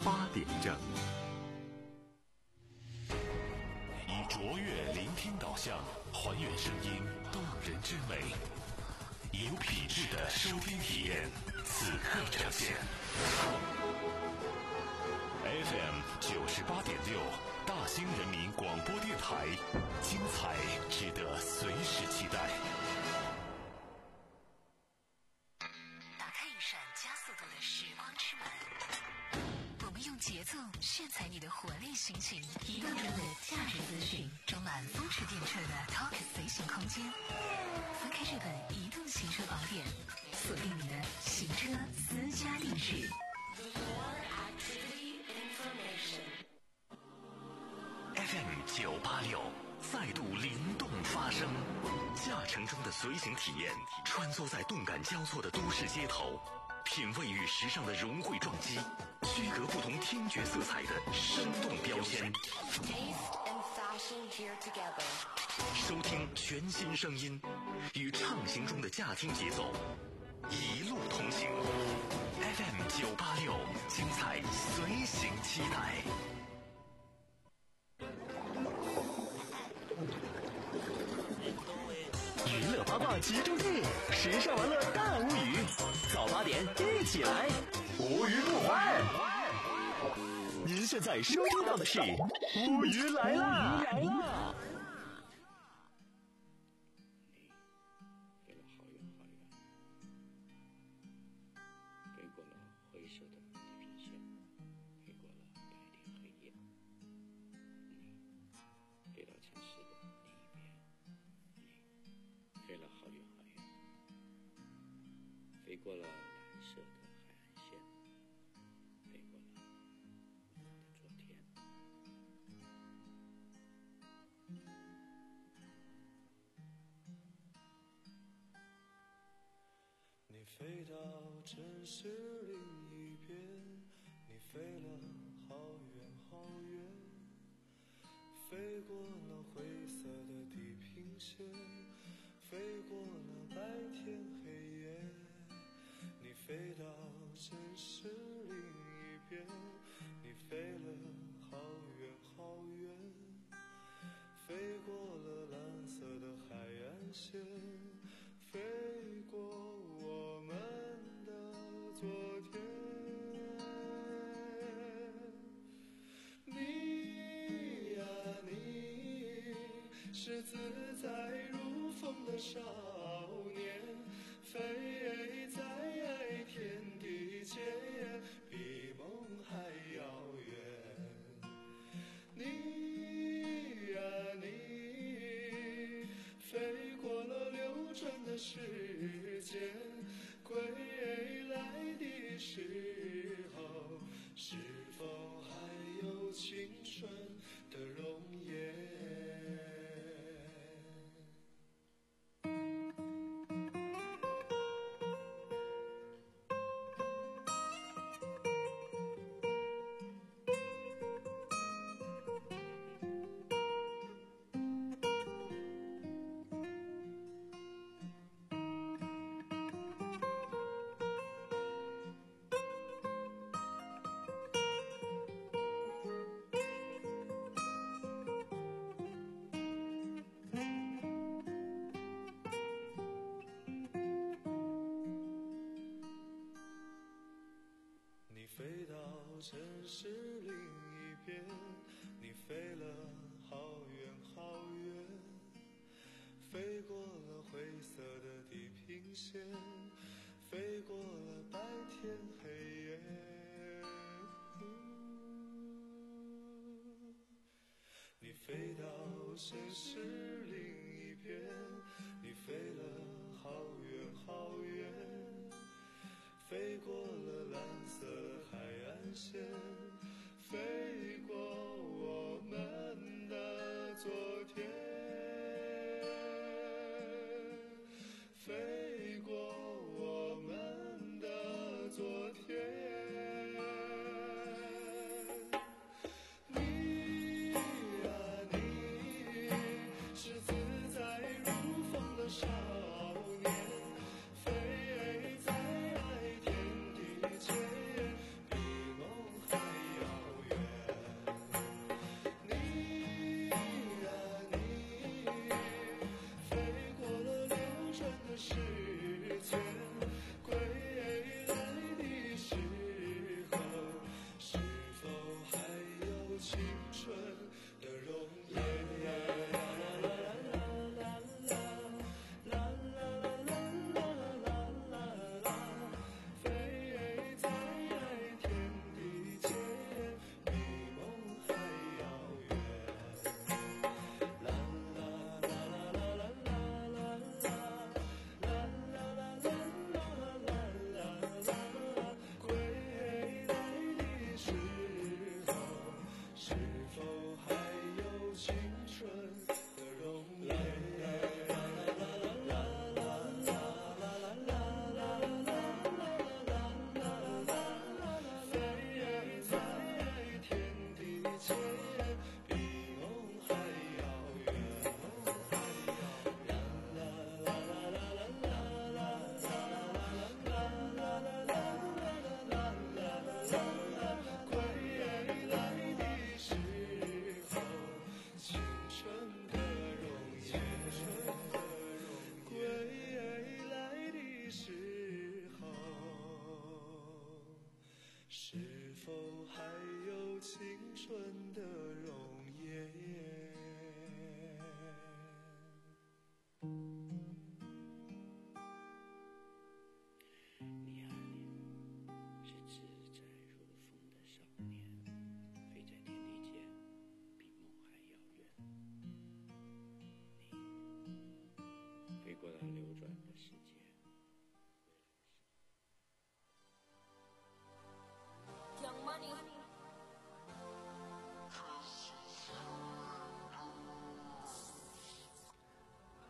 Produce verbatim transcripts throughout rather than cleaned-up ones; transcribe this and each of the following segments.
八点正。 以卓越聆听导向，还原声音动人之美，有品质的收听体验，此刻呈现。F M 九十八点六，大兴人民广播电台，精彩值得随时期待。 打开一扇加速度的时光之门，我们用节奏炫彩你的活力心情，移动中的价值资讯，装满风驰电掣的 Talk 随行空间。翻开这本移动行车宝典，锁定你的行车私家定制。 F M 九八六再度灵动发声，驾乘中的随行体验，穿梭在动感交错的都市街头，品味与时尚的融汇撞击，区隔不同听觉色彩的生动标签。收听全新声音，与畅行中的驾听节奏，一路同行。F M 九八六，精彩随行期待。 娱乐八卦集中地，时尚玩乐大无语，早八点一起来，无语不欢。您现在收听到的是无语来啦！来啦！ 你飞了好远好远，飞过了灰色的地平线，飞过了白天黑夜。你飞到城市的另一边，你飞了好远好远，飞过了蓝色的海岸线，飞过了我们的昨天。 你飞到城市另一边，你飞了好远好远，飞过了灰色的地平线，飞过了白天黑夜。你飞到城市另一边，你飞了好远好远，飞过了蓝色的海岸线，飞过我们的昨天。你呀你，是自在如风的少年，飞在天地间，比梦还遥远。你呀你，飞过了流转的时间，归来的时候，是否还有青春的容颜？你飞到城市另一边，你飞了好远好远，飞过了灰色的地平线，飞过了白天黑夜。你飞到城市另一边，你飞了好远好远，飞过了蓝色海岸线，飞过我们的昨天，飞过我们的昨天。你呀你，是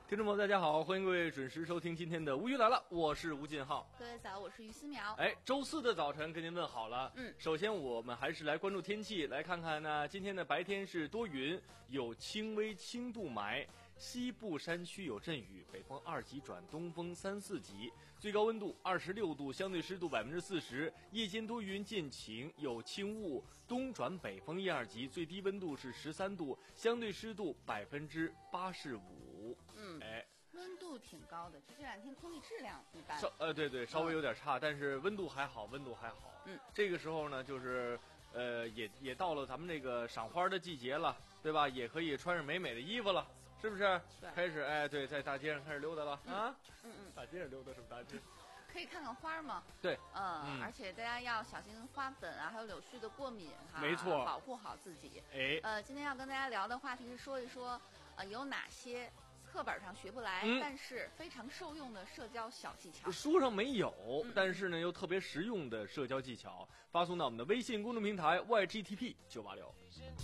听众朋友大家好，欢迎各位准时收听今天的无语来了，我是吴进浩。 各位早，我是于思苗。 哎，周四的早晨跟您问好了。 嗯， 首先我们还是来关注天气，来看看呢，今天的白天是多云，有轻微轻度霾，西部山区有阵雨，北风二级转东风三四级，最高温度二十六度，相对湿度百分之四十，夜间多云见晴，有轻雾，东转北风一二级，最低温度是十三度，相对湿度百分之八十五。 嗯， 哎。 温度挺高的，这两天空气质量一般。 稍呃对对，稍微有点差，嗯、但是温度还好，温度还好。 嗯， 这个时候呢，就是呃也也到了咱们这个赏花的季节了，对吧？也可以穿上美美的衣服了，是不是？ 对， 开始哎对，在大街上开始溜达了、 嗯、 啊。 嗯嗯， 大街上溜达什么大街？ 可以看看花吗？ 对， 呃、 嗯， 而且大家要小心花粉啊，还有柳絮的过敏哈， 没错， 保护好自己。 哎， 呃，今天要跟大家聊的话题是说一说，呃，有哪些课本上学不来、 嗯， 但是非常受用的社交小技巧。 书上没有、 嗯， 但是呢又特别实用的社交技巧，发送到我们的微信公众平台 Y G T P 九八六。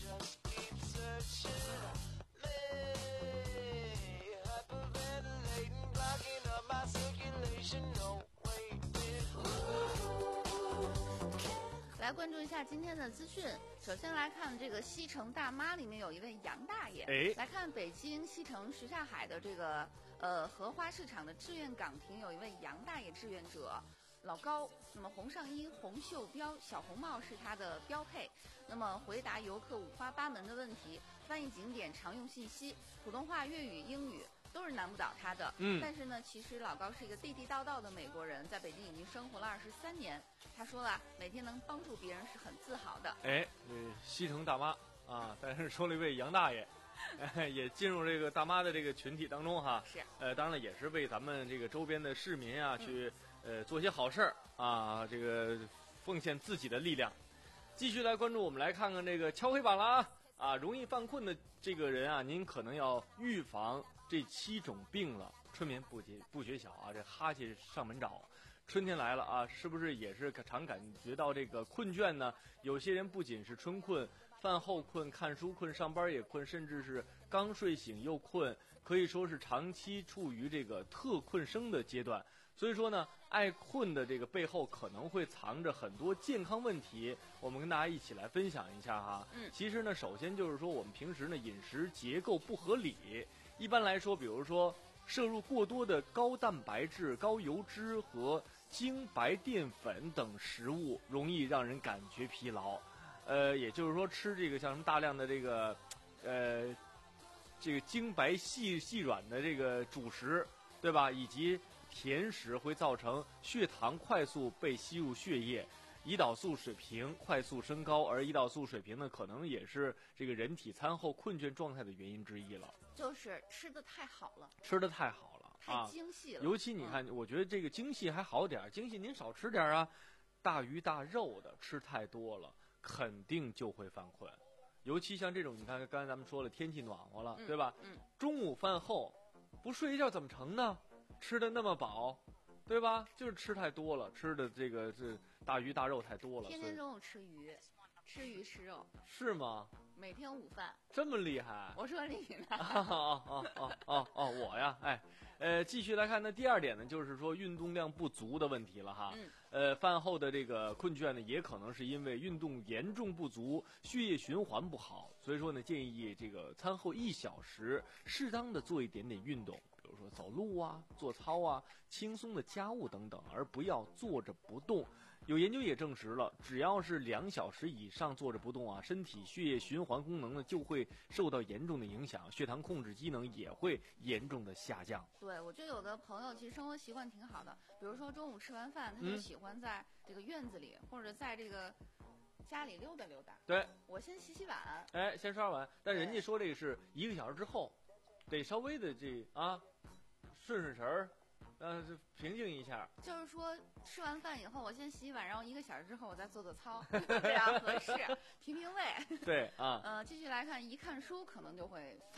来关注一下今天的资讯。首先来看这个西城大妈里面有一位杨大爷。 哎， 来看北京西城什刹海的这个呃荷花市场的志愿岗亭有一位杨大爷志愿者老高。那么红上衣、红袖标、小红帽是他的标配。那么回答游客五花八门的问题，翻译景点常用信息，普通话、粤语、英语。都是难不倒他的， 嗯， 但是呢，其实老高是一个地地道道的美国人，在北京已经生活了二十三年。他说了，每天能帮助别人是很自豪的。 哎，呃，西城大妈啊，但是说了一位杨大爷，哎，也进入这个大妈的这个群体当中哈。 是， 呃，当然了，也是为咱们这个周边的市民啊，嗯、去呃做些好事儿啊，这个奉献自己的力量。继续来关注，我们来看看这个敲黑板了啊啊，容易犯困的这个人啊，您可能要预防这七种病了。春眠不觉不觉晓啊，这哈欠上门找。春天来了啊，是不是也是常感觉到这个困倦呢？有些人不仅是春困，饭后困、看书困、上班也困，甚至是刚睡醒又困，可以说是长期处于这个特困生的阶段。所以说呢，爱困的这个背后可能会藏着很多健康问题，我们跟大家一起来分享一下哈。 嗯， 其实呢，首先就是说我们平时呢饮食结构不合理，一般来说，比如说摄入过多的高蛋白质、高油脂和精白淀粉等食物，容易让人感觉疲劳。呃，也就是说吃这个像什么大量的这个，呃，这个精白细细软的这个主食，对吧？以及甜食会造成血糖快速被吸入血液，胰岛素水平快速升高，而胰岛素水平呢，可能也是这个人体餐后困倦状态的原因之一了。 就是吃的太好了， 吃的太好了， 太精细了。 啊、尤其你看、嗯，我觉得这个精细还好点，精细您少吃点啊，大鱼大肉的吃太多了，肯定就会犯困。尤其像这种，你看刚才咱们说了，天气暖和了， 嗯、 对吧？ 嗯。 中午饭后不睡一觉怎么成呢？吃的那么饱，对吧？就是吃太多了，吃的这个这大鱼大肉太多了。 天天中午吃鱼，吃鱼吃肉。 是吗？ 每天午饭。 这么厉害？ 我说你呢。 哦哦哦哦哦，我呀，哎，呃，继续来看，那第二点呢，就是说运动量不足的问题了哈。 嗯。 呃，饭后的这个困倦呢，也可能是因为运动严重不足，血液循环不好。所以说呢，建议这个餐后一小时，适当的做一点点运动。比如说走路啊、做操啊、轻松的家务等等，而不要坐着不动。有研究也证实了，只要是两小时以上坐着不动啊，身体血液循环功能呢就会受到严重的影响，血糖控制机能也会严重的下降。 对，我觉得有的朋友其实生活习惯挺好的，比如说中午吃完饭，他就喜欢在这个院子里、嗯、或者在这个家里溜达溜达。 对， 我先洗洗碗， 哎，先刷碗，但人家说这个是一个小时之后，得稍微的这啊。顺顺神儿，呃，平静一下。 就是说，吃完饭以后，我先洗碗，然后一个小时之后我再做做操，这样合适，平平胃。 对啊。 呃，继续来看，一看书可能就会犯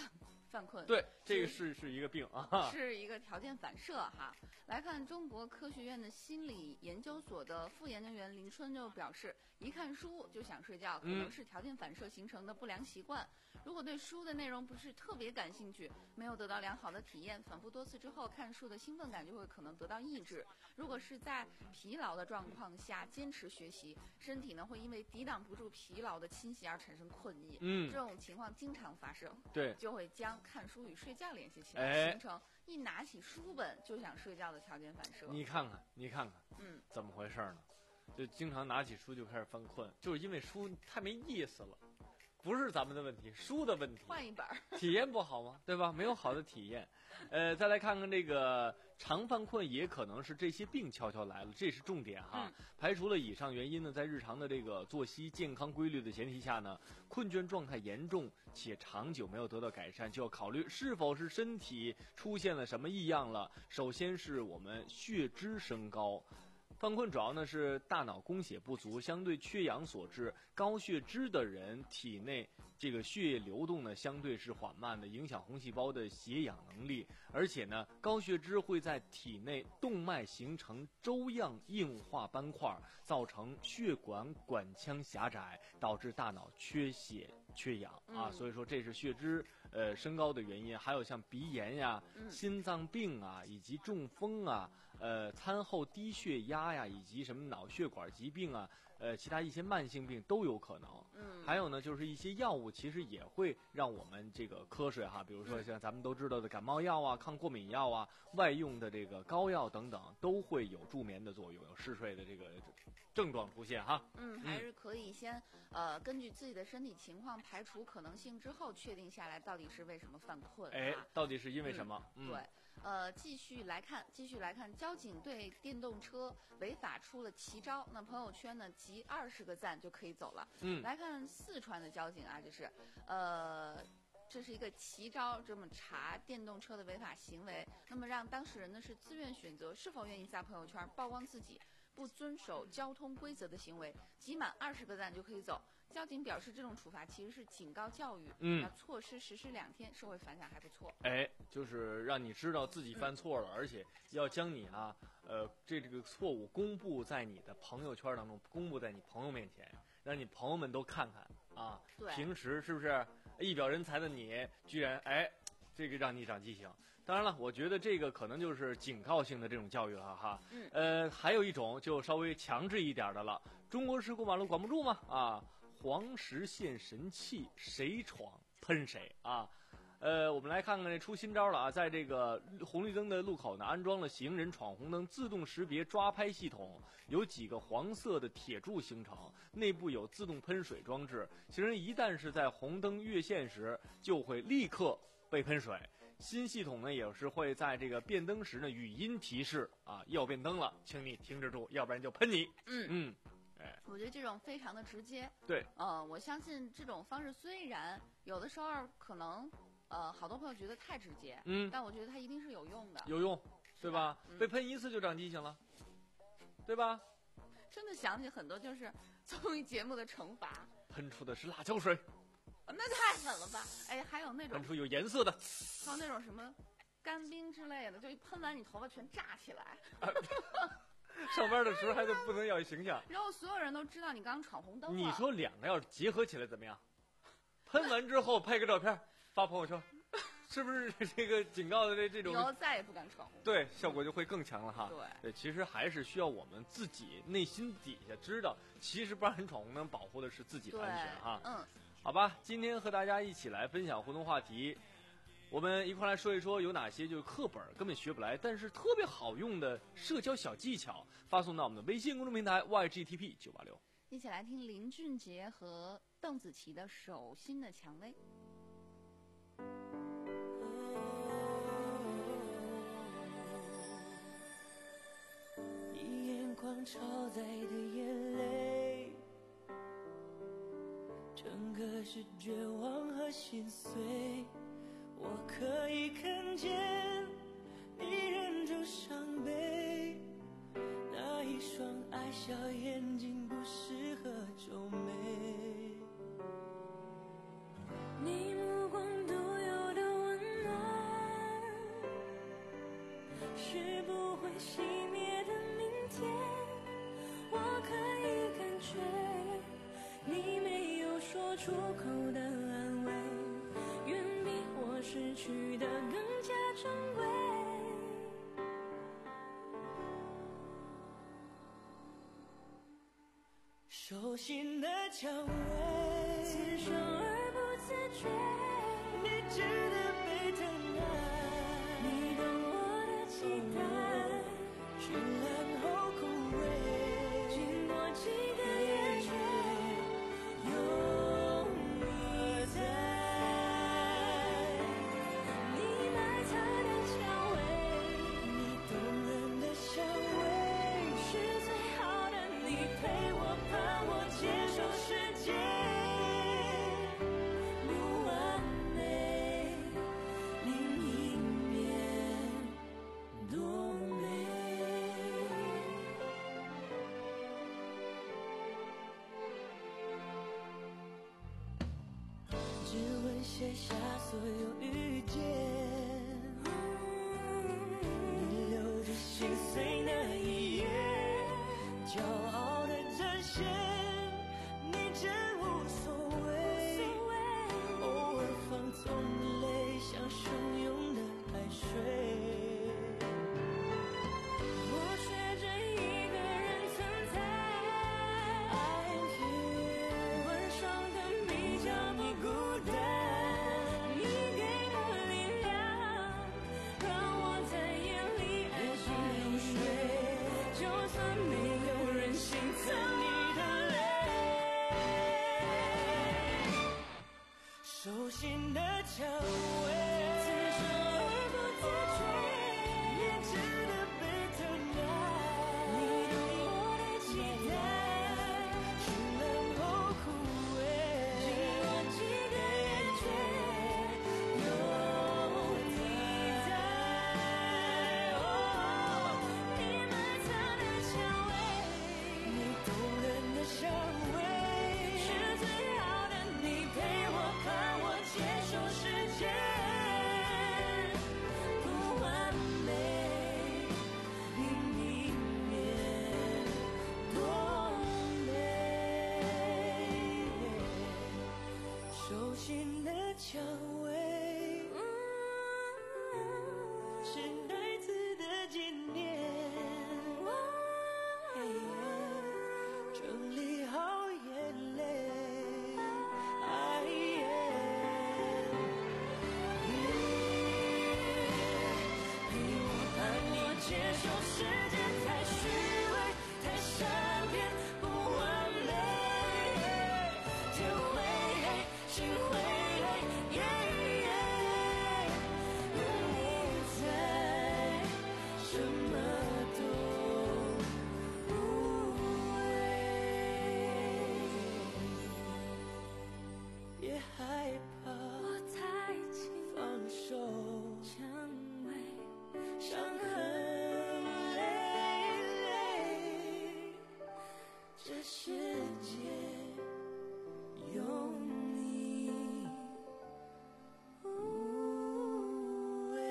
犯困。 对，这个是是一个病啊， 是一个条件反射哈。来看中国科学院的心理研究所的副研究员林春就表示，一看书就想睡觉，可能是条件反射形成的不良习惯。嗯、如果对书的内容不是特别感兴趣，没有得到良好的体验，反复多次之后，看书的兴奋感就会可能得到抑制。如果是在疲劳的状况下坚持学习，身体呢会因为抵挡不住疲劳的侵袭而产生困意。嗯，这种情况经常发生。 对， 就会将看书与睡觉联系起来， 哎、 形成一拿起书本就想睡觉的条件反射。 你看看，你看看， 嗯， 怎么回事呢？就经常拿起书就开始犯困，就是因为书太没意思了。不是咱们的问题，书的问题。 换一本， 体验不好吗？对吧？没有好的体验。呃，再来看看这个常犯困，也可能是这些病悄悄来了，这是重点哈。嗯、排除了以上原因呢，在日常的这个作息健康规律的前提下呢，困倦状态严重且长久没有得到改善，就要考虑是否是身体出现了什么异样了。首先是我们血脂升高。犯困主要呢是大脑供血不足，相对缺氧所致。高血脂的人体内这个血液流动呢相对是缓慢的，影响红细胞的携氧能力。而且呢，高血脂会在体内动脉形成粥样硬化斑块，造成血管管腔狭窄，导致大脑缺血缺氧啊。嗯、所以说这是血脂呃升高的原因。还有像鼻炎呀、嗯、心脏病啊，以及中风啊。呃，餐后低血压呀，以及什么脑血管疾病啊，呃，其他一些慢性病都有可能。嗯，还有呢，就是一些药物其实也会让我们这个瞌睡哈，比如说像咱们都知道的感冒药啊、抗过敏药啊、外用的这个膏药等等，都会有助眠的作用，有嗜睡的这个症状出现哈。 嗯，还是可以先呃根据自己的身体情况排除可能性之后，确定下来到底是为什么犯困。 哎，到底是因为什么？ 嗯，对。呃，继续来看，继续来看，交警对电动车违法出了奇招，那朋友圈呢集二十个赞就可以走了。嗯，来看四川的交警啊，这是，呃，这是一个奇招，这么查电动车的违法行为，那么让当事人呢是自愿选择是否愿意在朋友圈曝光自己不遵守交通规则的行为，集满二十个赞就可以走。交警表示，这种处罚其实是警告教育，嗯，那措施实施两天，社会反响还不错。 哎，就是让你知道自己犯错了，嗯、而且要将你啊，呃，这这个错误公布在你的朋友圈当中，公布在你朋友面前，让你朋友们都看看啊。 对，平时是不是一表人才的你，居然哎，这个让你长记性。当然了，我觉得这个可能就是警告性的这种教育了哈。嗯，呃，还有一种就稍微强制一点的了。中国式过马路管不住吗？啊。黄石县神器，谁闯喷谁啊！呃，我们来看看这出新招了啊，在这个红绿灯的路口呢，安装了行人闯红灯自动识别抓拍系统，有几个黄色的铁柱形成，内部有自动喷水装置，行人一旦是在红灯越线时，就会立刻被喷水。新系统呢，也是会在这个变灯时呢，语音提示啊，要变灯了，请你停止住，要不然就喷你。嗯嗯。 我觉得这种非常的直接， 对， 呃，我相信这种方式虽然有的时候可能，呃，好多朋友觉得太直接，嗯，但我觉得它一定是有用的， 有用，对吧？嗯、被喷一次就长记性了，对吧？ 真的想起很多就是综艺节目的惩罚， 喷出的是辣椒水， 那太狠了吧？哎，还有那种喷出有颜色的， 还有那种什么干冰之类的，就一喷完你头发全炸起来。 上班的时候还得不能要形象， 然后所有人都知道你刚闯红灯了。 你说两个要是结合起来怎么样？喷完之后拍个照片发朋友圈，是不是这个警告的这这种？以后再也不敢闯红灯。 对，效果就会更强了哈。 对对，其实还是需要我们自己内心底下知道，其实不让人闯红灯，保护的是自己的安全哈。嗯，好吧，今天和大家一起来分享互动话题。我们一块来说一说有哪些就是课本根本学不来，但是特别好用的社交小技巧，发送到我们的微信公众平台 Y G T P 九八六。 一起来听林俊杰和邓紫棋的《手心的蔷薇》。 你眼眶超载的眼泪，整个是绝望和心碎。我可以看见你忍住伤悲，那一双爱笑眼睛不适合皱眉，你目光独有的温说出口的安慰，远比我失去的更加珍贵。 手心的蔷薇， 自生而不自觉， 你值得被疼爱， 你懂我的期待， 绚烂后枯萎， 经过几个夜却永不在。你埋藏的蔷薇， 你动人的香味， 是最好的你陪我盼我接受世界不完美，另一面多美。 指纹写下所有遇见，你留着心碎那一页，骄傲的展现，你真无所谓，偶尔放纵的泪像汹涌的海水， 我学着一个人存在， I'm here， 晚上的比较不孤单，你给的力量让我在夜里安心入睡，就算没有人心疼你的泪。 手心的蔷薇， 自生而不自觉， 你值得被疼爱， 你懂我的期待， 绚烂后枯萎， 经过几个夜却有你在。哦，你埋藏的蔷薇， 你动人的香味， 是最好的你陪我盼我接受世界不完美，另一面多美。 手心的蔷薇，是孩子的纪念，整理好眼泪，哎耶， 陪我盼你接受世界太虚伪，太善变，不完美，天会黑，心会累，耶耶，有你在，什么都无谓， 别害怕， 我太轻放手， 蔷薇， 伤痕累累，这世界有你无畏。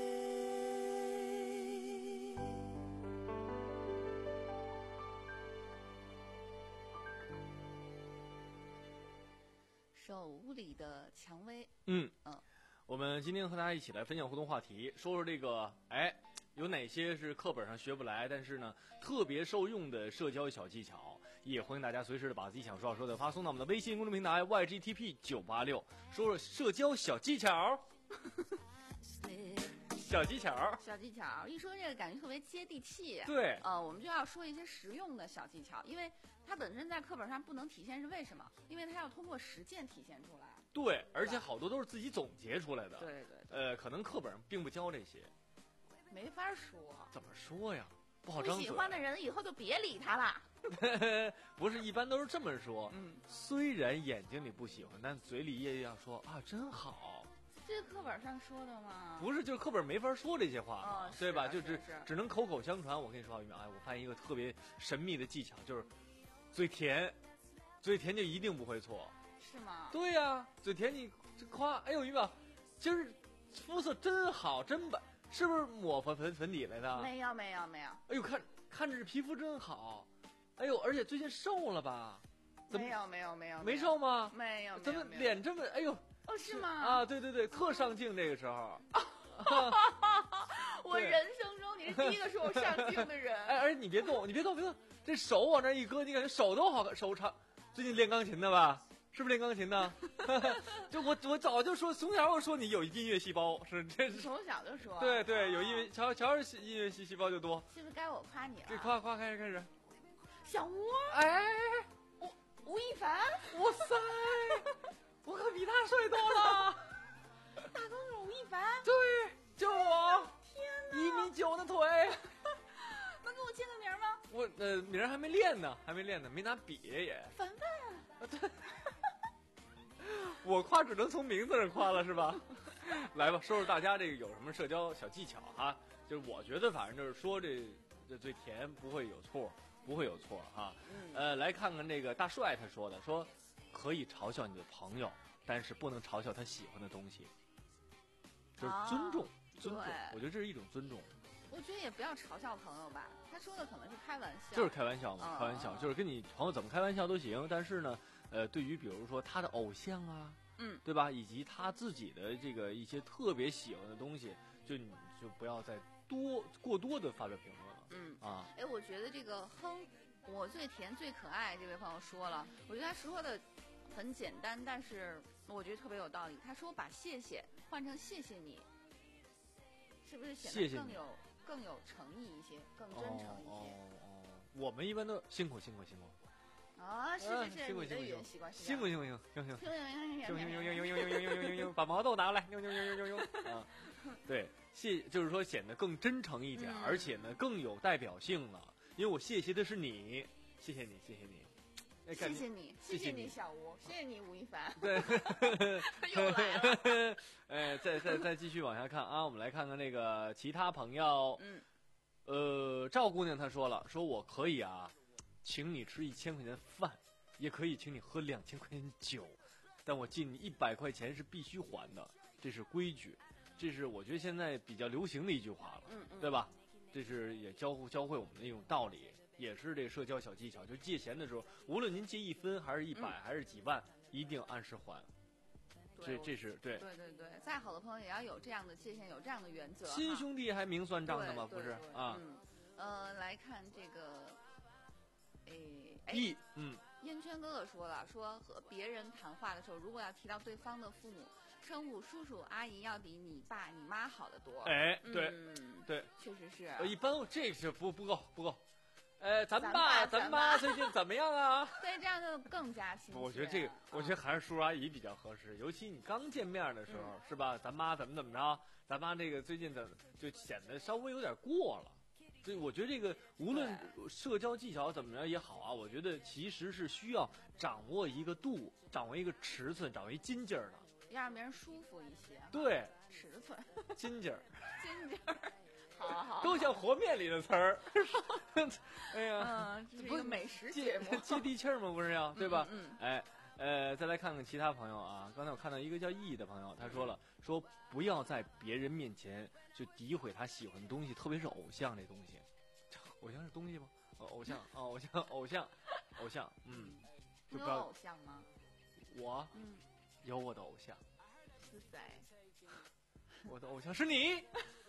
手里的蔷薇， 嗯嗯， 我们今天和大家一起来分享互动话题，说说这个，哎，有哪些是课本上学不来，但是呢特别受用的社交小技巧？也欢迎大家随时的把自己想说的说的发送到我们的微信公众平台 Y G T P 九八六，说说社交小技巧。小技巧， 小技巧，一说这个感觉特别接地气。 对， 呃，我们就要说一些实用的小技巧，因为它本身在课本上不能体现，是为什么？因为它要通过实践体现出来。 对，而且好多都是自己总结出来的。 对对对， 呃，可能课本上并不教这些。 没法说。 怎么说呀？不好不张嘴。 喜欢的人以后就别理他了。 不是，一般都是这么说。 嗯， 虽然眼睛里不喜欢，但嘴里也要说啊，真好。 这是课本上说的吗？ 不是，就是课本没法说这些话嘛， 哦、 对吧？ 是就只只能口口相传。我跟你说啊，于淼，哎，我发现一个特别神秘的技巧，就是嘴甜，嘴甜就一定不会错。 是吗？ 对呀、啊，嘴甜你夸，哎呦，于淼，今儿肤色真好，真白，是不是抹粉粉粉底来的？ 没有没有没有。 哎呦，看看着这皮肤真好，哎呦，而且最近瘦了吧？ 怎么没有没有没有没瘦吗？ 没有， 怎么没有脸这么哎呦？ 哦，是吗？ 啊，对对对，特上镜这个时候。 我人生中你是第一个说我上镜的人。 哎，而且你别动，你别动，别动，这手往那一搁，你感觉手都好看，手长。最近练钢琴的吧？是不是练钢琴的？就我我早就说，从小我说你有音乐细胞，是这是从小就说。 对对，有音乐，瞧瞧是音乐细细胞就多。 是不是该我夸你了？ 这夸夸开始开始。 小吴， 哎， 吴吴亦凡， 哇塞，我可比他帅多了。 大高个吴亦凡， 对，就我， 天哪， 一米九的腿。 能给我签个名吗？ 我呃名儿还没练呢，还没练呢，没拿笔也。 凡凡， 对，我夸只能从名字上夸了是吧？来吧，说说大家这个有什么社交小技巧哈？就是我觉得反正就是说这这最甜不会有错，不会有错哈。 嗯、 呃，来看看这个大帅他说的，说可以嘲笑你的朋友，但是不能嘲笑他喜欢的东西，就是尊重， 啊、 尊重。我觉得这是一种尊重。 我觉得也不要嘲笑朋友吧，他说的可能是开玩笑， 就是开玩笑嘛， 嗯、 开玩笑，就是跟你朋友怎么开玩笑都行。但是呢，呃，对于比如说他的偶像啊， 嗯， 对吧，以及他自己的这个一些特别喜欢的东西，就你就不要再多过多的发表评论了。 嗯啊， 哎，我觉得这个哼，我最甜最可爱这位朋友说了，我觉得他说的很简单，但是我觉得特别有道理。他说把谢谢换成谢谢你，是不是显得更有？谢谢更有诚意一些，更真诚一些。 哦哦哦，我们一般都辛苦辛苦辛苦。 啊，是是是，你的语言习惯是辛苦辛苦辛苦辛苦辛苦辛苦辛苦辛苦辛苦，把毛豆拿过来，呦呦呦呦呦呦啊！对，谢就是说显得更真诚一点，而且呢更有代表性了。因为我谢谢的是你，谢谢你，谢谢你。 谢谢你，谢谢你小吴，谢谢你吴亦凡。 对， 又来了。 哎，再再再继续往下看啊，我们来看看那个其他朋友。 嗯， 呃，赵姑娘她说了，说我可以啊，请你吃一千块钱的饭，也可以请你喝两千块钱酒，但我借你一百块钱是必须还的，这是规矩，这是我觉得现在比较流行的一句话了， 嗯嗯， 对吧？这是也教教会我们的一种道理。也是这个社交小技巧，就借钱的时候，无论您借一分还是一百、嗯、还是几万，一定按时还。这这是对。 对对对，再好的朋友也要有这样的界限，有这样的原则。 亲兄弟还明算账的吗？不是啊。 嗯，呃，来看这个，诶， 一嗯， 烟圈哥哥说了，说和别人谈话的时候，如果要提到对方的父母，称呼叔叔阿姨要比你爸你妈好得多。 哎，对、 嗯、 对， 确实是。 呃，一般这是不不够不够。呃，咱爸咱妈最近怎么样啊？ 对，这样就更加亲切。 我觉得这个，我觉得还是叔叔阿姨比较合适，尤其你刚见面的时候， 嗯、 是吧？咱妈怎么怎么着，咱妈这个最近怎么就显得稍微有点过了。所以我觉得这个无论社交技巧怎么着也好啊，我觉得其实是需要掌握一个度，掌握一个尺寸，掌握一斤劲儿的， 要让别人舒服一些。 对， 尺寸， 斤劲儿， 斤劲儿。好好好， 都像和面里的词儿。哎呀， 嗯，这是一个美食节目， 接地气儿嘛，不是要对吧？ 嗯，嗯哎，呃，再来看看其他朋友啊。刚才我看到一个叫易的朋友，他说了，说不要在别人面前就诋毁他喜欢的东西，特别是偶像这东西。偶像是东西吗？哦，偶像啊，偶像，偶像，偶像，嗯。 你有偶像吗？ 我， 嗯， 有我的偶像。 是谁？ 我的偶像是你。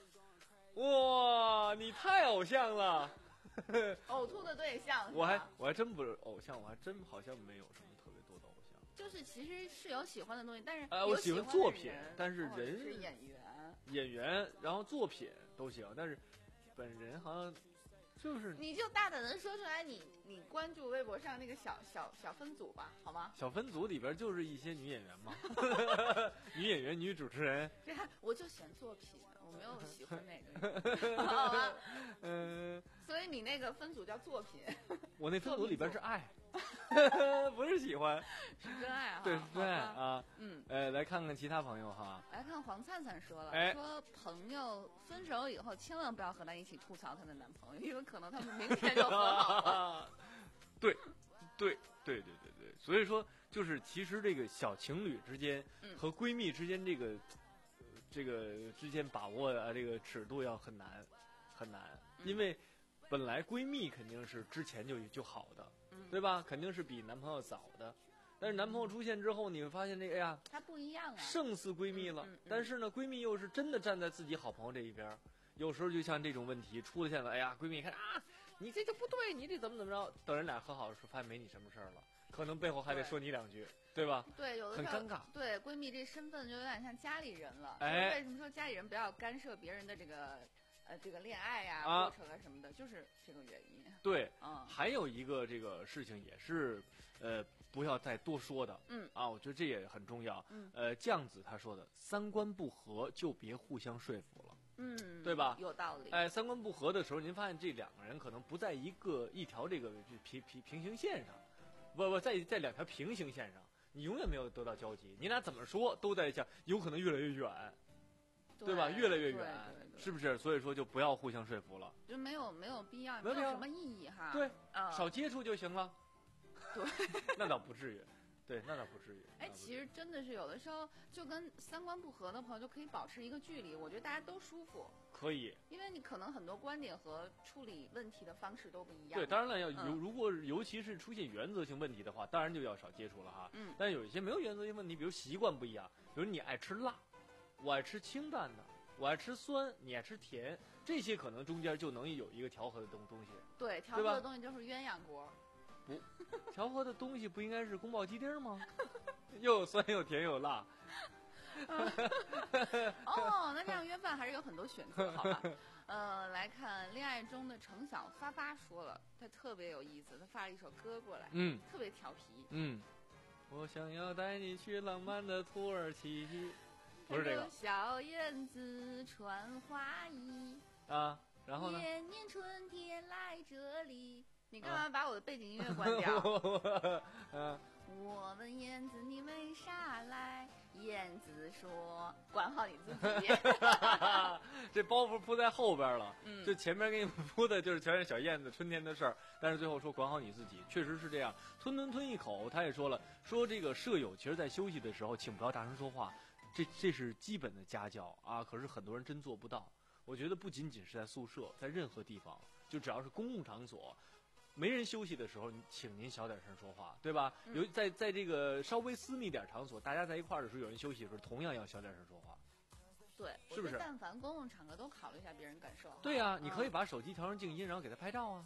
哇，你太偶像了！ 呕吐的对象， 我还我还真不是偶像，我还真好像没有什么特别多的偶像。 就是其实是有喜欢的东西，但是呃，我喜欢作品，但是人是演员， 演员，然后作品都行，但是本人好像就是你就大胆的说出来你，你你关注微博上那个小小小分组吧，好吗？ 小分组里边就是一些女演员嘛，女演员、女主持人。 对啊，我就选作品。我没有喜欢哪个，好吧？ 嗯， 所以你那个分组叫作品， 我那分组里边是爱，不是喜欢， 是真爱哈。 对，是真爱啊。 嗯， 呃，来看看其他朋友哈。 来看黄灿灿说了， 哎、 说朋友分手以后千万不要和他一起吐槽她的男朋友，因为可能他们明天就和好了。 对，对，对，对，对，对。所以说，就是其实这个小情侣之间和闺蜜之间这个。嗯这个之间把握的这个尺度要很难，很难，因为本来闺蜜肯定是之前就就好的， 对吧？肯定是比男朋友早的。但是男朋友出现之后，你会发现这个哎呀， 它不一样啊， 胜似闺蜜了。 嗯嗯、 但是呢，闺蜜又是真的站在自己好朋友这一边。有时候就像这种问题出了现了，哎呀，闺蜜看啊，你这就不对，你这怎么怎么着？等人俩和好的时候，发现没你什么事儿了，可能背后还得说你两句， 对, 对吧？ 对，有的时候很尴尬。 对，闺蜜这身份就有点像家里人了。 哎， 为什么说家里人不要干涉别人的这个呃这个恋爱呀、 啊、 过程啊什么的，就是这个原因。 对， 嗯， 还有一个这个事情也是，呃，不要再多说的。 嗯啊，我觉得这也很重要。 嗯， 呃，酱子他说的，三观不合就别互相说服了。 嗯， 对吧？ 有道理。 哎，三观不合的时候，您发现这两个人可能不在一个一条这个平平平行线上，不不在在两条平行线上，你永远没有得到交集。你俩怎么说都在向，有可能越来越远，对, 对吧？越来越远， 对对对， 是不是？所以说就不要互相说服了， 就没有没有必要， 没有必要什么意义哈。 对， 呃、 少接触就行了。 对， 那倒不至于。对，那倒不至于。 哎，其实真的是有的时候，就跟三观不合的朋友就可以保持一个距离，我觉得大家都舒服。 可以， 因为你可能很多观点和处理问题的方式都不一样。 对，当然了，要有、 嗯、 如果尤其是出现原则性问题的话，当然就要少接触了哈。 嗯。 但有一些没有原则性问题，比如习惯不一样，比如你爱吃辣，我爱吃清淡的，我爱吃酸，你爱吃甜，这些可能中间就能有一个调和的东东西。 对，调和的东西就是鸳鸯锅。 不，调和的东西不应该是宫保鸡丁吗？又有酸又甜又有辣。 哦，那这样约饭还是有很多选择，好吧？呃，来看恋爱中的程小发发说了，他特别有意思，他发了一首歌过来， 嗯， 特别调皮， 嗯，我想要带你去浪漫的土耳其，不是这个。 小燕子穿花衣啊，然后呢？ 年年春天来这里。你干嘛把我的背景音乐关掉？ 嗯， 我问燕子你为啥来？燕子说：“管好你自己。” 这包袱铺在后边了， 嗯， 就前面给你铺的就是全是小燕子春天的事儿，但是最后说管好你自己，确实是这样。吞吞吞一口，他也说了，说这个舍友其实在休息的时候，请不要大声说话，这这是基本的家教啊。可是很多人真做不到。我觉得不仅仅是在宿舍，在任何地方，就只要是公共场所。没人休息的时候，请您小点声说话，对吧？ 嗯、 有在在这个稍微私密点场所，大家在一块儿的时候，有人休息的时候，同样要小点声说话。 对， 是不是？ 但凡公共场合都考虑一下别人感受。 对呀、啊， 嗯、 你可以把手机调成静音，然后给他拍照啊。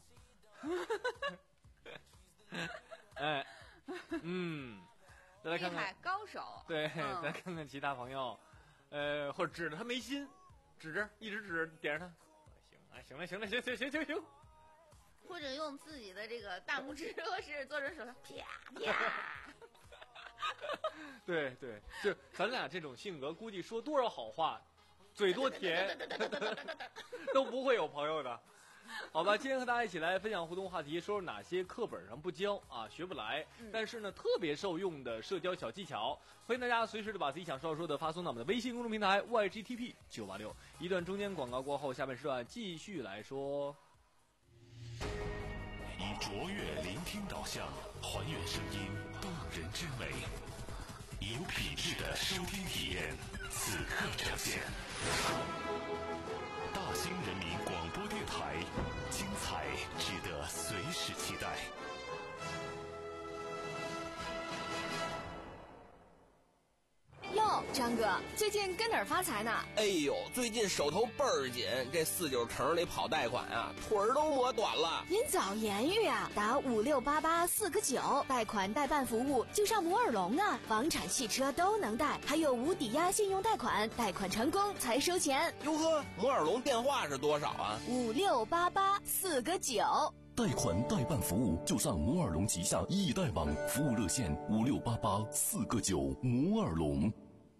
哎，嗯，再来看看高手。 对， 嗯、 再看看其他朋友，呃，或者指着他没心，指着一直指着点着他。行啊，行了，行了，行行行行行。 或者用自己的这个大拇指或是做成手势，啪啪。 对对，就咱俩这种性格，估计说多少好话，嘴多甜，都不会有朋友的。好吧，今天和大家一起来分享互动话题，说说哪些课本上不教啊，学不来， 嗯、 但是呢特别受用的社交小技巧。欢迎大家随时的把自己想说的说的发送到我们的微信公众平台 Y G T P 九八六。一段中间广告过后，下半时段继续来说。 以卓越聆听导向，还原声音动人之美，以有品质的收听体验，此刻呈现。大兴人民广播电台，精彩值得随时期待。 哟，张哥，最近跟哪儿发财呢？ 哎呦，最近手头倍儿紧，这四九城里跑贷款啊，腿儿都磨短了。 您早言语啊，打五六八八四个九，贷款代办服务就上摩尔龙啊，房产、汽车都能贷，还有无抵押信用贷款，贷款成功才收钱。 哟呵，摩尔龙电话是多少啊？ 五六八八四个九。 贷款代办服务就上摩尔龙旗下易贷网，服务热线五六八八四个九。摩尔龙。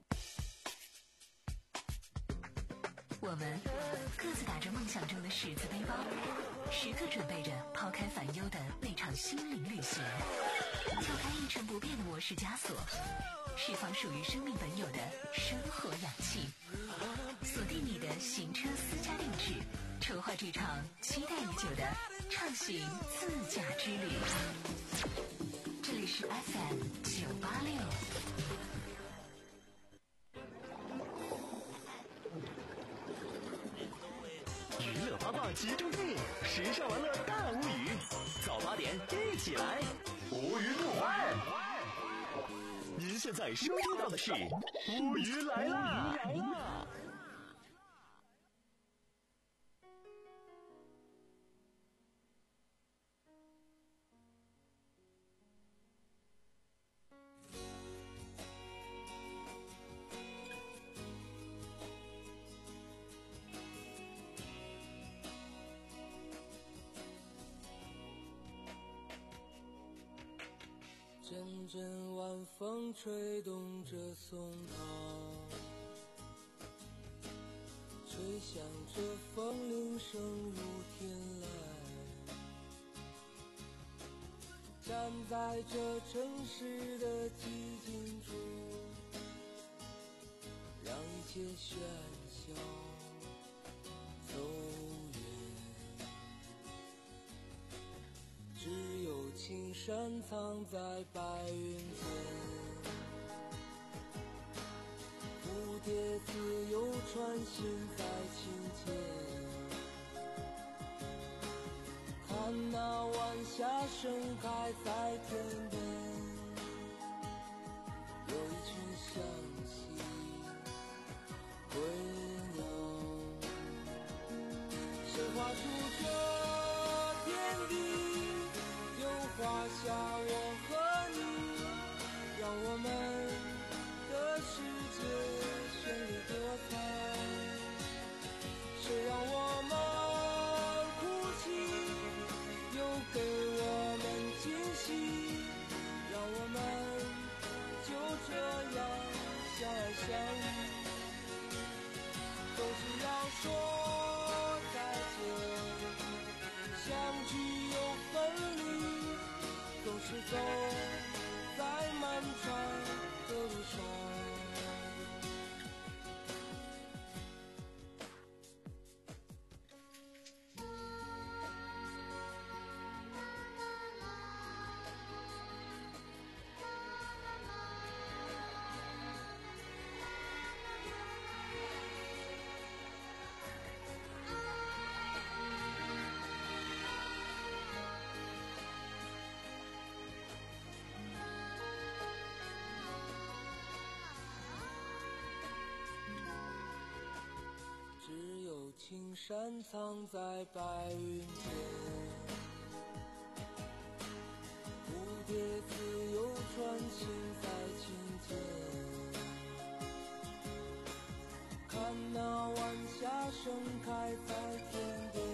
我们各自打着梦想中的十字背包，时刻准备着抛开烦忧的那场心灵旅行，撬开一成不变的模式枷锁，释放属于生命本有的生活氧气，锁定你的行车私家定制，筹划这场期待已久的畅行自驾之旅。这里是 F M 九八六。 娱乐八卦集中地，时尚玩乐大无语。 早八点一起来，无鱼不欢。您现在收听到的是乌鱼来啦！来啦！ 阵阵晚风吹动着松涛，吹响着风铃声如天籁。站在这城市的寂静处，让一切喧嚣走远。只有青山藏在白云间，蝴蝶自由穿行在琴间。看那晚霞盛开在天边，有一群向西归鸟。谁画出这天地，又画下我和你，让我们的世界绚丽多彩。谁让我们哭泣，又给我们惊喜，让我们就这样相爱相依。总是要说再见，相聚又分离，总是走在漫长的路上。只有青山藏在白云间，蝴蝶自由穿行在琴间。看那晚霞盛开在天边，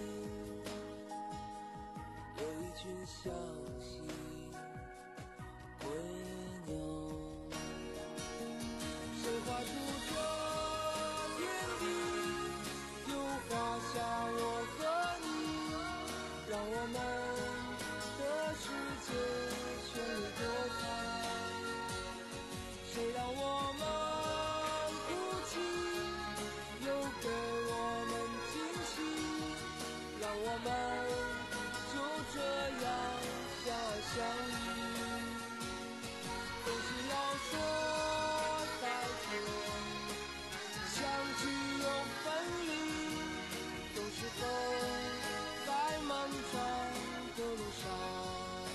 有一群向西归鸟。谁画出这天地，画下我和你，让我们的世界绚丽多彩。谁让我们哭泣，又给我们惊喜，让我们就这样相爱相依。总是要说再见，相聚又分离，总是走在漫长的路上。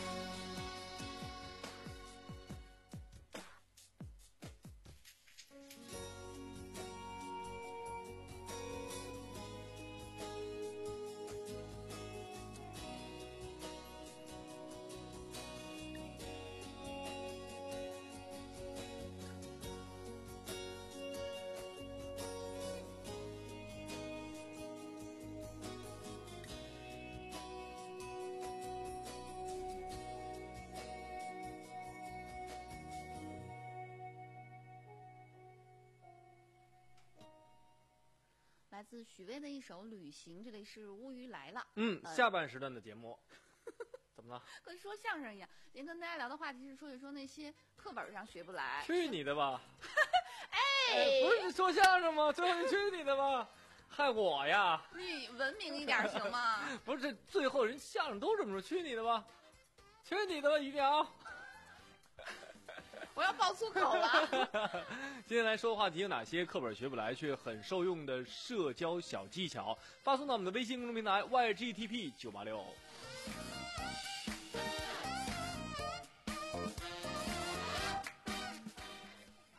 来自许巍的一首《旅行》，这里是乌鱼来了。 嗯， 呃、 下半时段的节目怎么了？ 跟说相声一样。今天跟大家聊的话题是说一说那些课本上学不来。 去你的吧！ 哎， 哎，不是说相声吗？最后就去你的吧！害我呀！ 你文明一点行吗？ 不是，最后人相声都这么说，去你的吧！去你的吧，于鸟！ 我要爆粗口了。 今天来说话题有哪些课本学不来却很受用的社交小技巧？发送到我们的微信公众平台 Y G T P 九八六。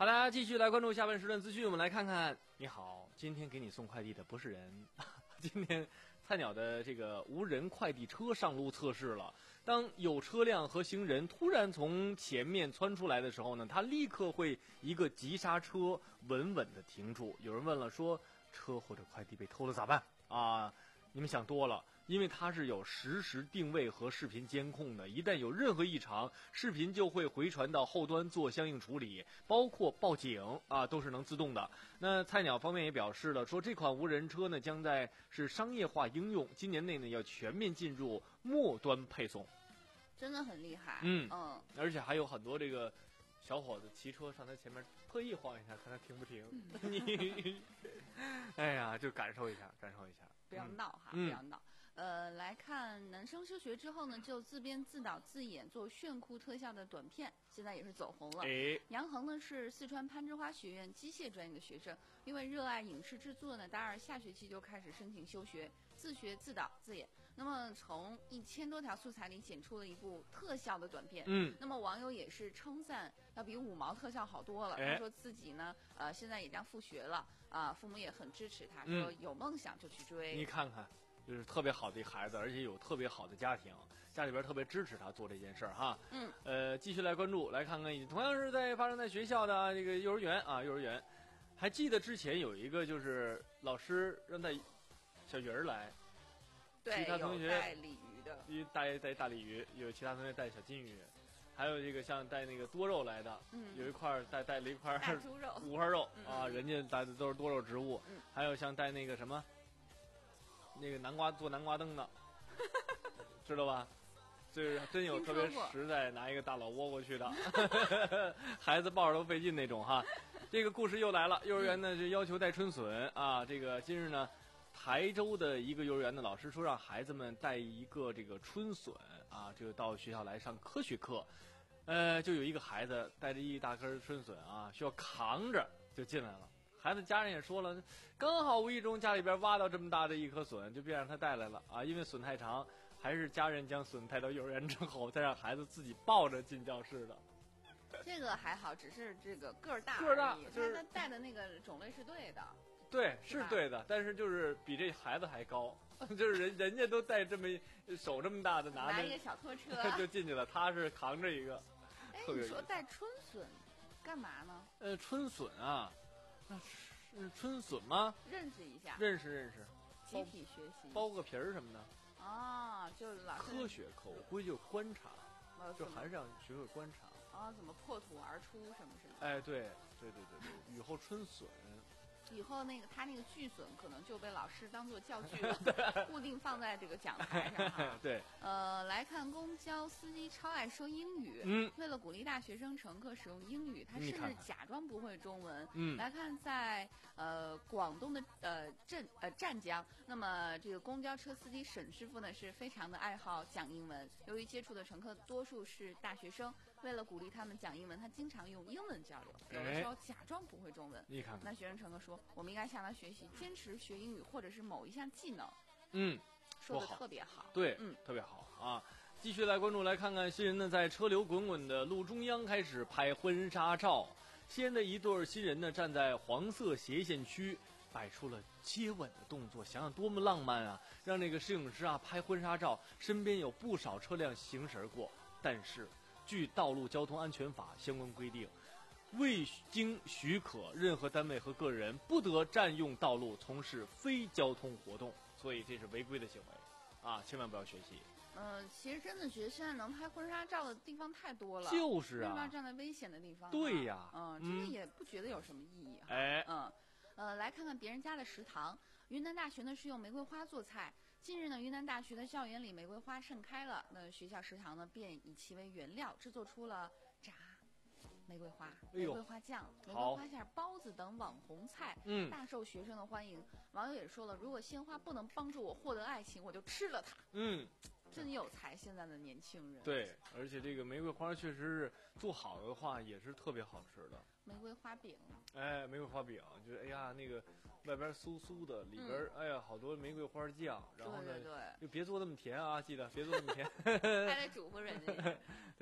好，大家继续来关注下半时段资讯。我们来看看，你好，今天给你送快递的不是人。今天菜鸟的这个无人快递车上路测试了。当有车辆和行人突然从前面窜出来的时候呢，它立刻会一个急刹车，稳稳的停住。有人问了，说车或者快递被偷了咋办啊？你们想多了，因为它是有实时定位和视频监控的，一旦有任何异常，视频就会回传到后端做相应处理，包括报警啊，都是能自动的。那菜鸟方面也表示了，说这款无人车呢将在是商业化应用，今年内呢要全面进入末端配送， 真的很厉害。 嗯嗯， 而且还有很多这个小伙子骑车上他前面特意晃一下，看他停不停。你，哎呀，就感受一下，感受一下。 不要闹哈， 嗯、 不要闹。呃，来看男生休学之后呢，就自编自导自演做炫酷特效的短片，现在也是走红了。 哎， 杨恒呢是四川攀枝花学院机械专业的学生，因为热爱影视制作呢，大二下学期就开始申请休学，自学自导自演。那么从一千多条素材里剪出了一部特效的短片。 嗯， 那么网友也是称赞要比五毛特效好多了。 哎、 他说自己呢，呃，现在也将复学了啊、呃，父母也很支持他，说有梦想就去追。 嗯、你看看。就是特别好的一孩子，而且有特别好的家庭，家里边特别支持他做这件事儿哈。 嗯， 呃，继续来关注，来看看，同样是在发生在学校的、啊、这个幼儿园啊，幼儿园，还记得之前有一个就是老师让带小鱼儿来， 对， 其他同学带鲤鱼的， 带带大鲤鱼，有其他同学带小金鱼，还有这个像带那个多肉来的， 嗯， 有一块带带了一块大猪肉、 五花肉、 嗯、 啊，人家带的都是多肉植物， 嗯， 还有像带那个什么。那个南瓜做南瓜灯的，知道吧？就是真有特别实在，拿一个大老窝过去的，孩子抱着都费劲那种哈。这个故事又来了，幼儿园呢就要求带春笋啊。这个今日呢，台州的一个幼儿园的老师说让孩子们带一个这个春笋啊，就到学校来上科学课。呃，就有一个孩子带着一大根春笋啊，需要扛着就进来了。孩子家人也说了，刚好无意中家里边挖到这么大的一颗笋，就别让他带来了啊，因为笋太长，还是家人将笋带到幼儿园之后，再让孩子自己抱着进教室的。 这个还好，只是这个个儿大， 个儿大，就是他带的那个种类是对的。 对，是对的，但是就是比这孩子还高，就是人人家都带这么手这么大的拿着拿一个小拖车就进去了，他是扛着一个。 哎，你说带春笋干嘛呢？ 呃，春笋啊。那是春笋吗？ 认识一下， 认识认识， 集体学习， 剥个皮儿什么的。 哦，就是老师科学课，我估计就是观察， 呃、 就还是要学会观察。 啊、哦，怎么破土而出什么什么？ 哎，对对对对对，雨后春笋。 以后那个他那个巨笋可能就被老师当做教具了，固定放在这个讲台上哈。 对。 呃，来看公交司机超爱说英语， 嗯， 为了鼓励大学生乘客使用英语，他甚至假装不会中文。 嗯， 来看在呃广东的呃镇呃湛江，那么这个公交车司机沈师傅呢是非常的爱好讲英文，由于接触的乘客多数是大学生。为了鼓励他们讲英文，他经常用英文交流，有的时候假装不会中文。 你看看， 那学生乘客说：“我们应该向他学习，坚持学英语或者是某一项技能。” 嗯， 说的特别好。 对， 嗯， 特别好啊！继续来关注，来看看新人呢，在车流滚滚的路中央开始拍婚纱照。西安的一对新人呢，站在黄色斜线区，摆出了接吻的动作，想想多么浪漫啊！让那个摄影师啊拍婚纱照，身边有不少车辆行驶而过，但是。据《道路交通安全法》相关规定，未经许可，任何单位和个人不得占用道路从事非交通活动，所以这是违规的行为，啊，千万不要学习。 嗯、呃，其实真的觉得现在能拍婚纱照的地方太多了， 就是啊， 为什么要站在危险的地方？ 对呀、 啊，嗯，真的也不觉得有什么意义哈。 哎， 嗯，呃，来看看别人家的食堂。云南大学呢是用玫瑰花做菜。近日呢，云南大学的校园里玫瑰花盛开了，那学校食堂呢便以其为原料制作出了炸玫瑰花、玫瑰花酱、玫瑰花馅包子等网红菜， 嗯， 大受学生的欢迎。网友也说了，如果鲜花不能帮助我获得爱情，我就吃了它。 嗯， 真有才，现在的年轻人。 对，而且这个玫瑰花确实是做好的话也是特别好吃的。 玫瑰花饼， 哎，玫瑰花饼，就是哎呀那个外边酥酥的，里边、嗯、哎呀好多玫瑰花酱，然后呢， 对对对， 就别做那么甜啊，记得别做那么甜， 还得嘱咐人家。 对，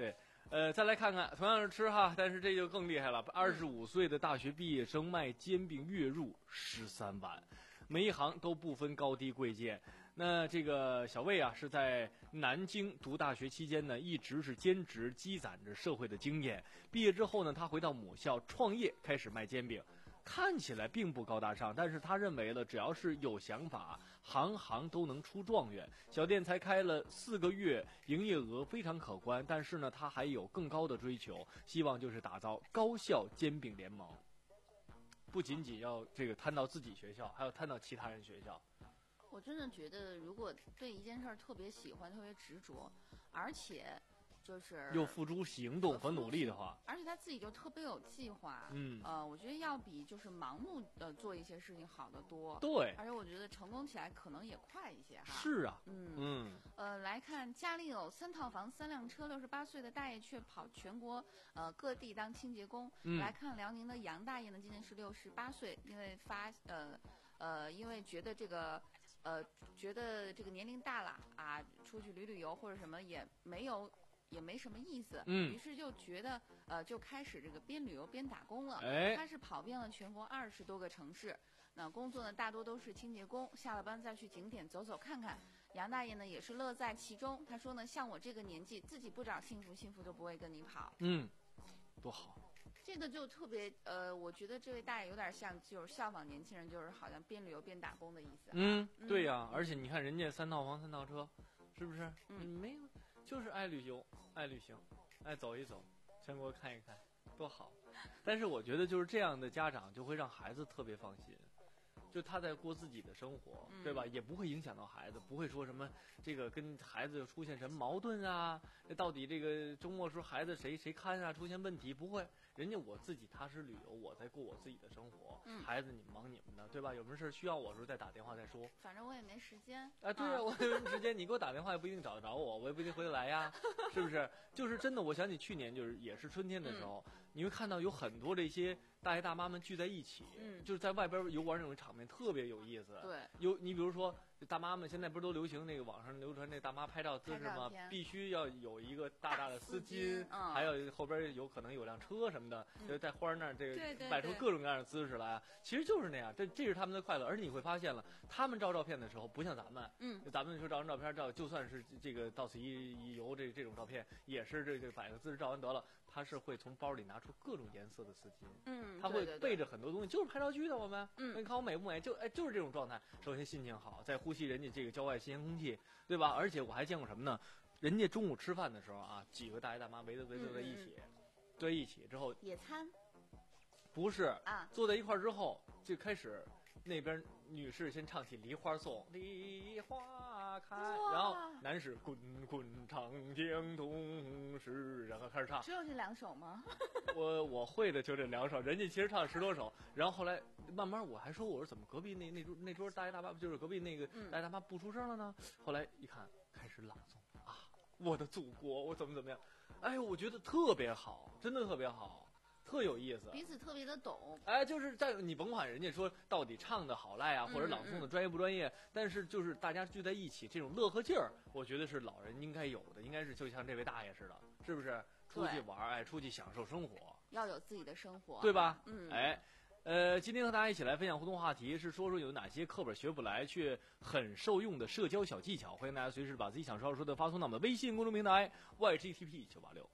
呃，再来看看，同样是吃哈，但是这就更厉害了。二十五岁的大学毕业生卖煎饼月入十三万，每一行都不分高低贵贱。那这个小魏啊，是在南京读大学期间呢，一直是兼职积攒着社会的经验。毕业之后呢，他回到母校创业，开始卖煎饼。看起来并不高大上，但是他认为了，只要是有想法，行行都能出状元。小店才开了四个月，营业额非常可观，但是呢，他还有更高的追求，希望就是打造高校煎饼联盟，不仅仅要这个摊到自己学校，还要摊到其他人学校。 我真的觉得，如果对一件事儿特别喜欢、特别执着，而且就是又付诸行动和努力的话， 而且他自己就特别有计划， 嗯， 呃，我觉得要比就是盲目的做一些事情好得多。 对， 而且我觉得成功起来可能也快一些哈。 是啊， 嗯嗯， 呃，来看家里有三套房、三辆车，六十八岁的大爷却跑全国呃各地当清洁工。 嗯、 来看辽宁的杨大爷呢，今年是六十八岁，因为发呃呃，因为觉得这个。呃，觉得这个年龄大了啊，出去旅旅游或者什么也没有，也没什么意思。 嗯， 于是就觉得呃，就开始这个边旅游边打工了。 哎， 他是跑遍了全国二十多个城市，那工作呢大多都是清洁工，下了班再去景点走走看看。杨大爷呢也是乐在其中，他说呢，像我这个年纪，自己不找幸福，幸福就不会跟你跑。 嗯，多好。 这个就特别呃，我觉得这位大爷有点像，就是效仿年轻人，就是好像边旅游边打工的意思。 嗯，对呀、啊，而且你看人家三套房三套车，是不是？ 嗯， 没有，就是爱旅游，爱旅行，爱走一走，全国看一看，多好。但是我觉得就是这样的家长就会让孩子特别放心。就他在过自己的生活，对吧？也不会影响到孩子，不会说什么这个跟孩子出现什么矛盾啊？到底这个周末时候孩子谁谁看啊？出现问题不会，人家我自己踏实旅游，我在过我自己的生活。 嗯、 孩子你们忙你们的，对吧？有什么事需要我的时候再打电话再说。 反正我也没时间啊，对啊，我也没时间，你给我打电话也不一定找得着我，我也不一定回得来呀，是不是？就是真的，我想起去年就是也是春天的时候， 嗯、 你会看到有很多这些大爷大妈们聚在一起， 嗯， 就是在外边游玩那种场面特别有意思。 对， 有你比如说大妈们现在不是都流行那个网上流传那大妈拍照姿势吗？必须要有一个大大的丝巾， 嗯、 还有后边有可能有辆车什么的， 嗯、 就在花那儿这个摆出各种各样的姿势来。其实就是那样，这这是他们的快乐。而且你会发现了，他们照照片的时候不像咱们， 嗯， 咱们说照张照片照，就算是这个到此一一游这这种照片，也是这这摆个姿势照完得了。他是会从包里拿出各种颜色的丝巾， 嗯， 他会背着很多东西，就是拍照去的。我们， 嗯， 你看我美不美？就哎，就是这种状态。首先心情好，再呼吸人家这个郊外新鲜空气，对吧？而且我还见过什么呢？人家中午吃饭的时候啊，几个大爷大妈围着围着在一起，坐在一起之后， 野餐， 不是啊， 坐在一块儿之后就开始。那边女士先唱起《梨花颂》，梨花开，然后男士滚滚长江东逝，然后开始唱。 只有这两首吗？ 我我会的就这两首，人家其实唱了十多首。然后后来慢慢我还说，我说怎么隔壁那那桌那桌大爷大妈就是隔壁那个大爷大妈不出声了呢？嗯、后来一看，开始朗诵啊，我的祖国，我怎么怎么样？哎，我觉得特别好，真的特别好。特有意思， 彼此特别的懂。 哎，就是在你甭管人家说到底唱的好赖啊，或者朗诵的专业不专业，嗯嗯但是就是大家聚在一起这种乐呵劲儿，我觉得是老人应该有的，应该是就像这位大爷似的，是不是？出去玩，哎，出去享受生活， 要有自己的生活， 对吧？ 嗯， 哎，呃，今天和大家一起来分享互动话题是说说有哪些课本学不来却很受用的社交小技巧，欢迎大家随时把自己想说要说的发送到我们的微信公众平台 Y G T P 九八六。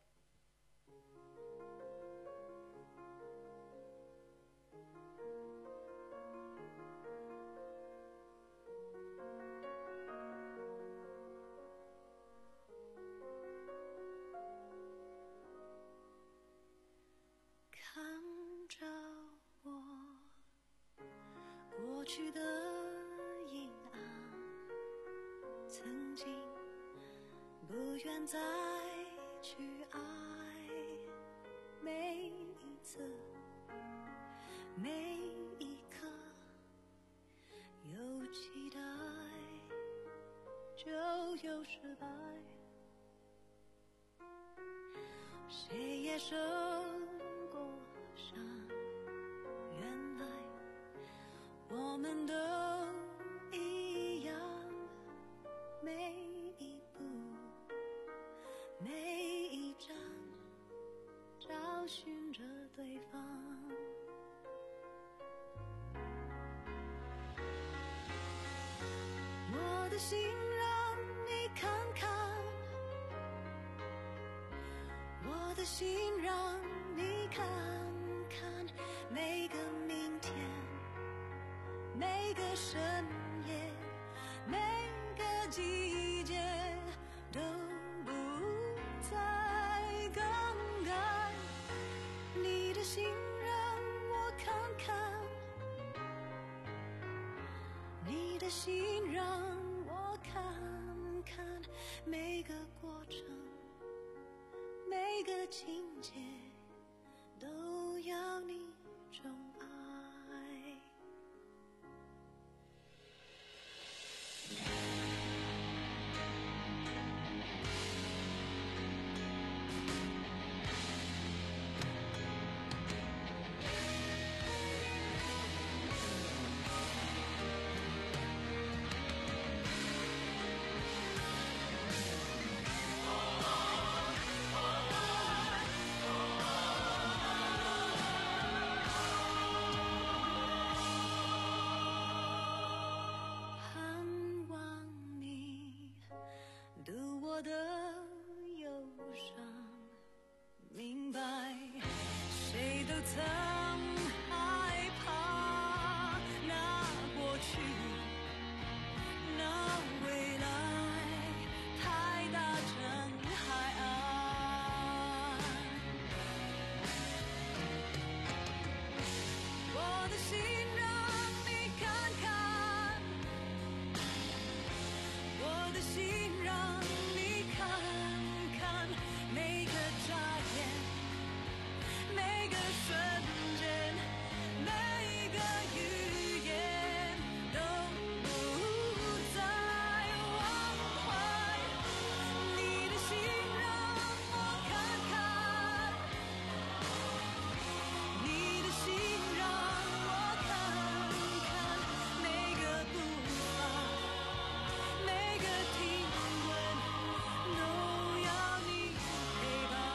过去的阴暗，曾经不愿再去爱，每一次每一刻有期待就有失败，谁也受过伤，原来我们都一样，每一步每一站的心让你看看，我的心让你看看，每个明天，每个深夜，每个季节都不再更改。你的心让我看看，你的心让我看看，每个过程，每个情节都要你宠爱。盼望你读我的忧伤，明白谁都曾害怕那过去，那未来太大成海岸。我的心让你看看，我的心让你看看，每个眨眼，每个瞬间，每个语言都不再忘怀。你的心让我看看，你的心让我看看，每个步伐，每个停顿都要你陪伴。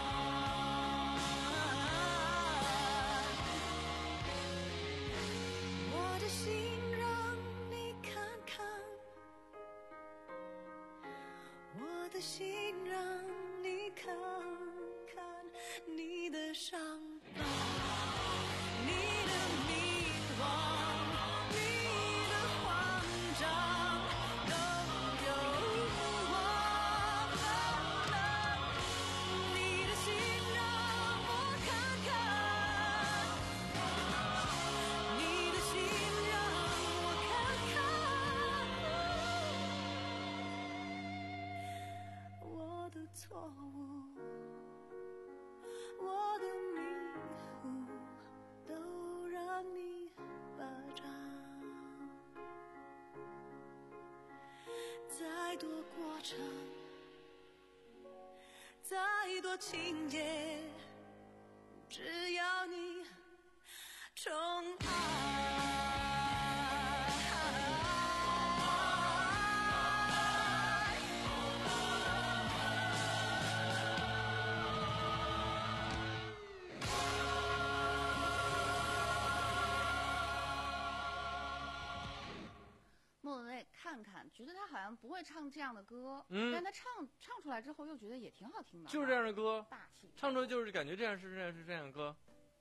我的心让你看看，我的心让你看看，你的伤疤，你的迷惘，你的慌张，都有我们。你的心让我看看，你的心让我看看，我的错误，我的迷糊，都让你巴掌。再多过程，再多情节，只要你宠爱。 莫文蔚看看，觉得他好像不会唱这样的歌， 嗯但他唱唱出来之后又觉得也挺好听的， 就是这样的歌， 大气唱出来就是感觉这样是这样是这样的歌，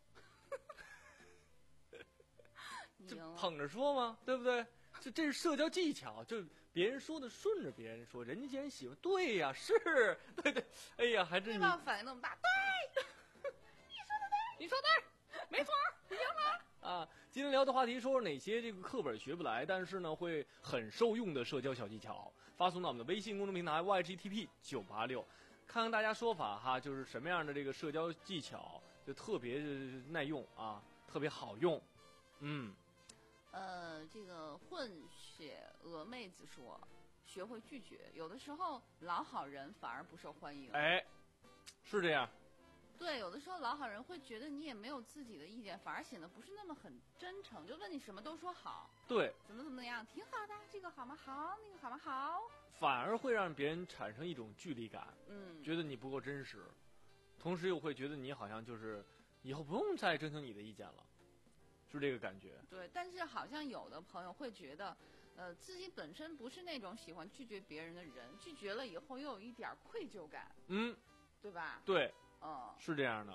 就你赢了。 捧着说嘛，对不对？这这是社交技巧，就别人说的顺着别人说，人家既然喜欢，对呀，是，对对，哎呀，还真你对方反应那么大，对，你说的对， 你说对，没错，你赢了。啊，今天聊的话题说说哪些这个课本学不来，但是呢会很受用的社交小技巧，发送到我们的微信公众平台 Y G T P 九八六，看看大家说法哈，就是什么样的这个社交技巧就特别耐用啊，特别好用，嗯。 呃，这个混血鹅妹子说，学会拒绝，有的时候老好人反而不受欢迎。 哎，是这样。 对，有的时候老好人会觉得你也没有自己的意见，反而显得不是那么很真诚，就问你什么都说好。 对， 怎么怎么样，挺好的，这个好吗？好，那个好吗？好。 反而会让别人产生一种距离感， 嗯， 觉得你不够真实，同时又会觉得你好像就是以后不用再征求你的意见了，是这个感觉。 对，但是好像有的朋友会觉得， 呃，自己本身不是那种喜欢拒绝别人的人，拒绝了以后又有一点愧疚感， 嗯， 对吧？ 对， 嗯， 是这样的。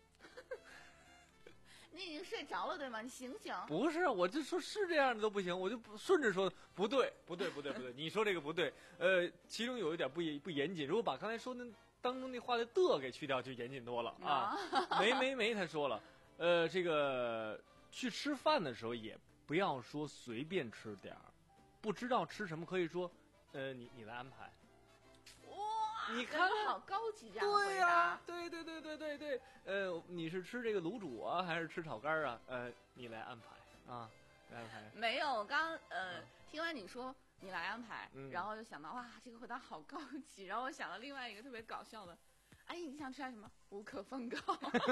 你已经睡着了对吗？你醒醒。 不是，我就说是这样的都不行，我就不顺着说不对，不对，不对，不对，你说这个不对。呃，其中有一点不严不严谨，如果把刚才说的当中那话的的给去掉，就严谨多了啊。没没没，他说了，呃，这个去吃饭的时候也不要说随便吃点儿，不知道吃什么可以说，呃，你你来安排。 哇， 你看好高级这样对呀、 啊， 对对对对对对，呃，你是吃这个卤煮啊，还是吃炒肝啊？呃，你来安排啊，来安排。 没有，我刚呃、嗯、听完你说你来安排， 嗯、 然后就想到哇，这个回答好高级，然后我想到另外一个特别搞笑的，哎，你想吃点什么？无可奉告。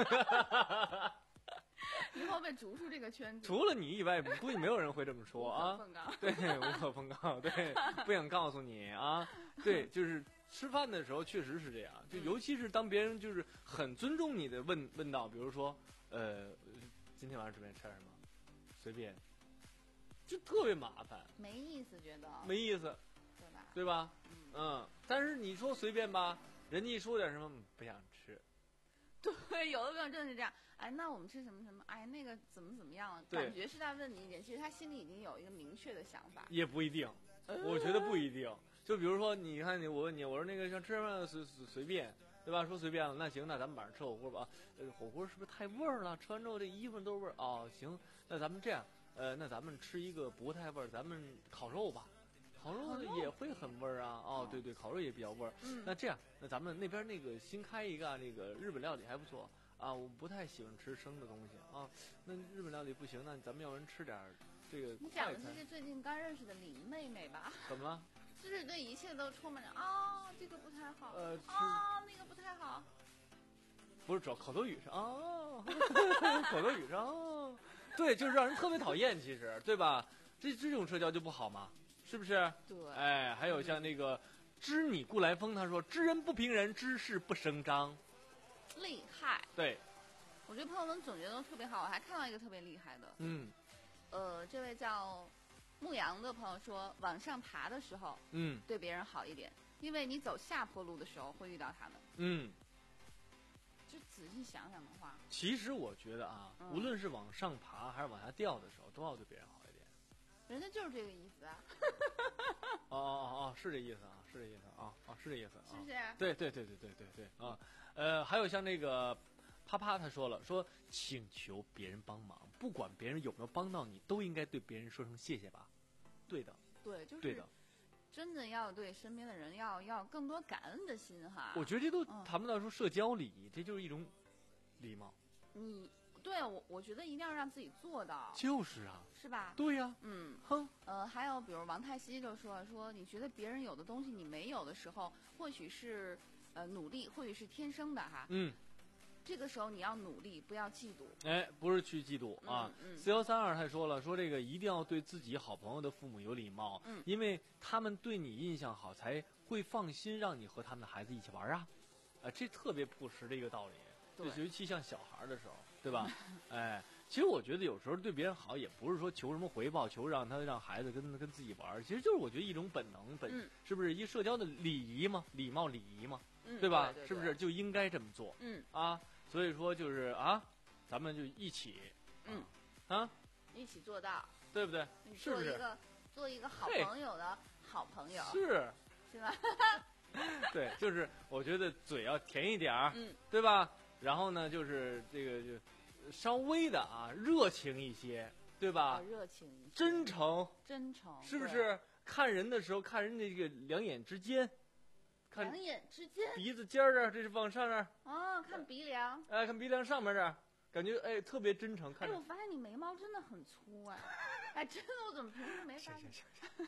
以后被逐出这个圈子。 除了你以外，估计没有人会这么说啊。 无可奉告。 对，无可奉告。对，不想告诉你啊。对，就是吃饭的时候确实是这样，就尤其是当别人就是很尊重你的问问到，比如说，呃，今天晚上准备吃点什么？随便，就特别麻烦。 没意思，觉得。 没意思， 对吧？ 对吧？嗯。嗯，但是你说随便吧，人家一说点什么不想吃。 对，有的朋友真的是这样。哎，那我们吃什么什么？哎，那个怎么怎么样了？感觉是在问你一点，其实他心里已经有一个明确的想法。 也不一定，我觉得不一定。就比如说，你看你，我问你，我说那个想吃什么随随随便，对吧？说随便了，那行，那咱们晚上吃火锅吧。呃，火锅是不是太味儿了？吃完之后这衣服都是味儿。哦，行，那咱们这样，呃，那咱们吃一个不太味儿，咱们烤肉吧。烤肉也会很味儿啊。哦，对对，烤肉也比较味儿。 嗯， 那这样，那咱们那边那个新开一个那个日本料理还不错。啊，我不太喜欢吃生的东西啊。那日本料理不行，那咱们要不然吃点这个你讲的是这最近刚认识的林妹妹吧？ 怎么了？ 就是对一切都充满着啊、哦，这个不太好， 呃， 啊、哦，那个不太好。 不是，主要口头语是啊，口头语是啊，对，就是让人特别讨厌，其实对吧？这这种社交就不好嘛，是不是？ 对。 哎，还有像那个知你故来风，他说知人不评人，知事不声张。 厉害， 对， 我觉得朋友们总结的都特别好。我还看到一个特别厉害的， 嗯， 呃，这位叫牧羊的朋友说，往上爬的时候， 嗯， 对别人好一点，因为你走下坡路的时候会遇到他们， 嗯， 就仔细想想的话， 其实我觉得啊， 嗯、 无论是往上爬还是往下掉的时候，都要对别人好一点。 人家就是这个意思啊。 哦哦哦哦，是这意思啊，是这意思啊，啊是这意思啊， 是不是？ 对对对对对对对啊，呃，还有像那个啪啪他说了，说请求别人帮忙，不管别人有没有帮到你，都应该对别人说声谢谢吧。对的， 对，就是对的， 真的要对身边的人要要更多感恩的心哈。 我觉得这都谈不到说社交礼仪，这就是一种礼貌。 你。对我，我觉得一定要让自己做到。 就是啊， 是吧？ 对呀、啊， 嗯， 哼， 呃，还有比如王太熙就说说，你觉得别人有的东西你没有的时候，或许是呃努力，或许是天生的哈。 嗯， 这个时候你要努力，不要嫉妒。 哎，不是去嫉妒啊。四幺三二他说了，说这个一定要对自己好朋友的父母有礼貌， 嗯， 因为他们对你印象好，才会放心让你和他们的孩子一起玩啊。啊，这特别朴实的一个道理。就尤其像小孩的时候，对吧？哎，其实我觉得有时候对别人好，也不是说求什么回报，求让他让孩子跟跟自己玩，其实就是我觉得一种本能，本、 嗯、 是不是一社交的礼仪嘛？礼貌礼仪嘛， 嗯、 对吧？ 对对对是不是就应该这么做？ 嗯啊，所以说就是啊，咱们就一起， 嗯啊， 一起做到， 对不对？是不是？ 做一个做一个好朋友的好朋友， 是是吧？ 对，就是我觉得嘴要甜一点儿， 嗯， 对吧？然后呢，就是这个就稍微的啊，热情一些，对吧？ 哦、热情一些， 真诚， 真诚， 是不是？看人的时候，看人这个两眼之间，看两眼之间， 鼻子尖儿啊，这是往上这儿。 哦，看鼻梁。 哎，看鼻梁上面这儿，感觉哎特别真诚。看哎，我发现你眉毛真的很粗哎，哎，真的，我怎么平时没发现？ 行行行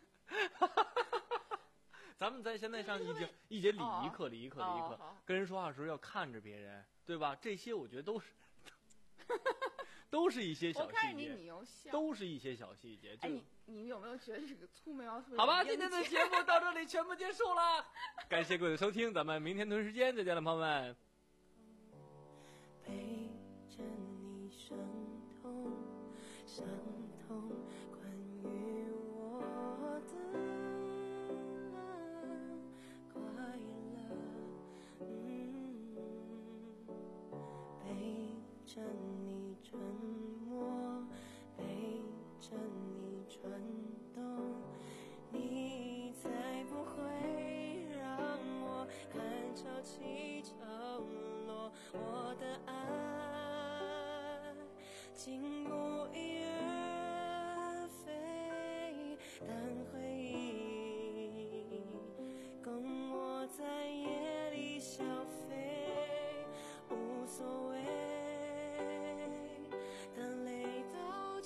咱们在现在上一节一节礼仪课，礼仪课，礼仪课，跟人说话的时候要看着别人，对吧？这些我觉得都是，都是一些小细节。 我看你，你又笑， 都是一些小细节。 哎，你你有没有觉得这个粗眉毛特别？ 好吧，今天的节目到这里全部结束了，感谢各位的收听，咱们明天同一时间再见了，朋友们。 陪着你伤痛，伤痛关于我。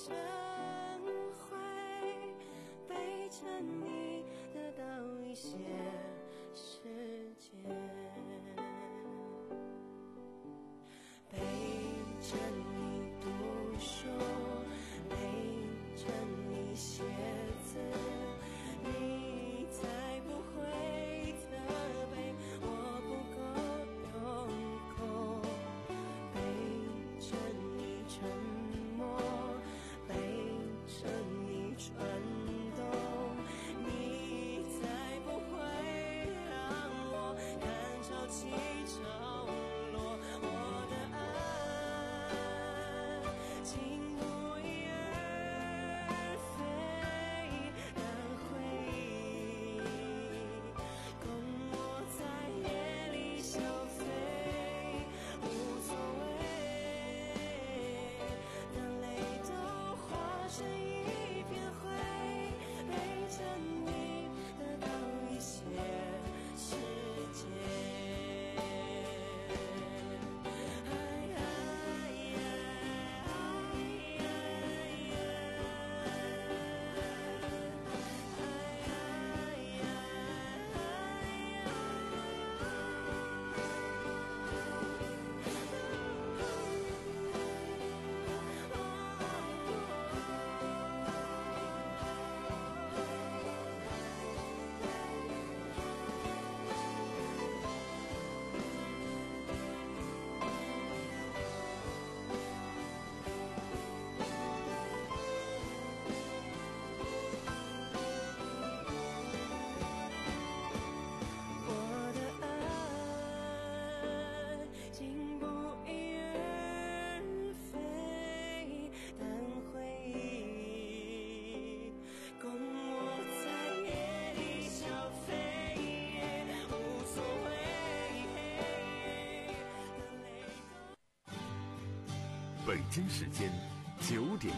生会背着你得到一些时间，陪着你读书，陪着你写字，你才不会责备我不够用功，陪着你沉默，陪着你转动，你才不会让我看潮起潮落。我的爱经不一而废，但回忆供我在夜里消费，无所谓，当泪都化成一片灰，陪着你得到一些时间。我的爱经不一而废，但回忆供我在夜里消费，无所谓，当泪都北京时间九点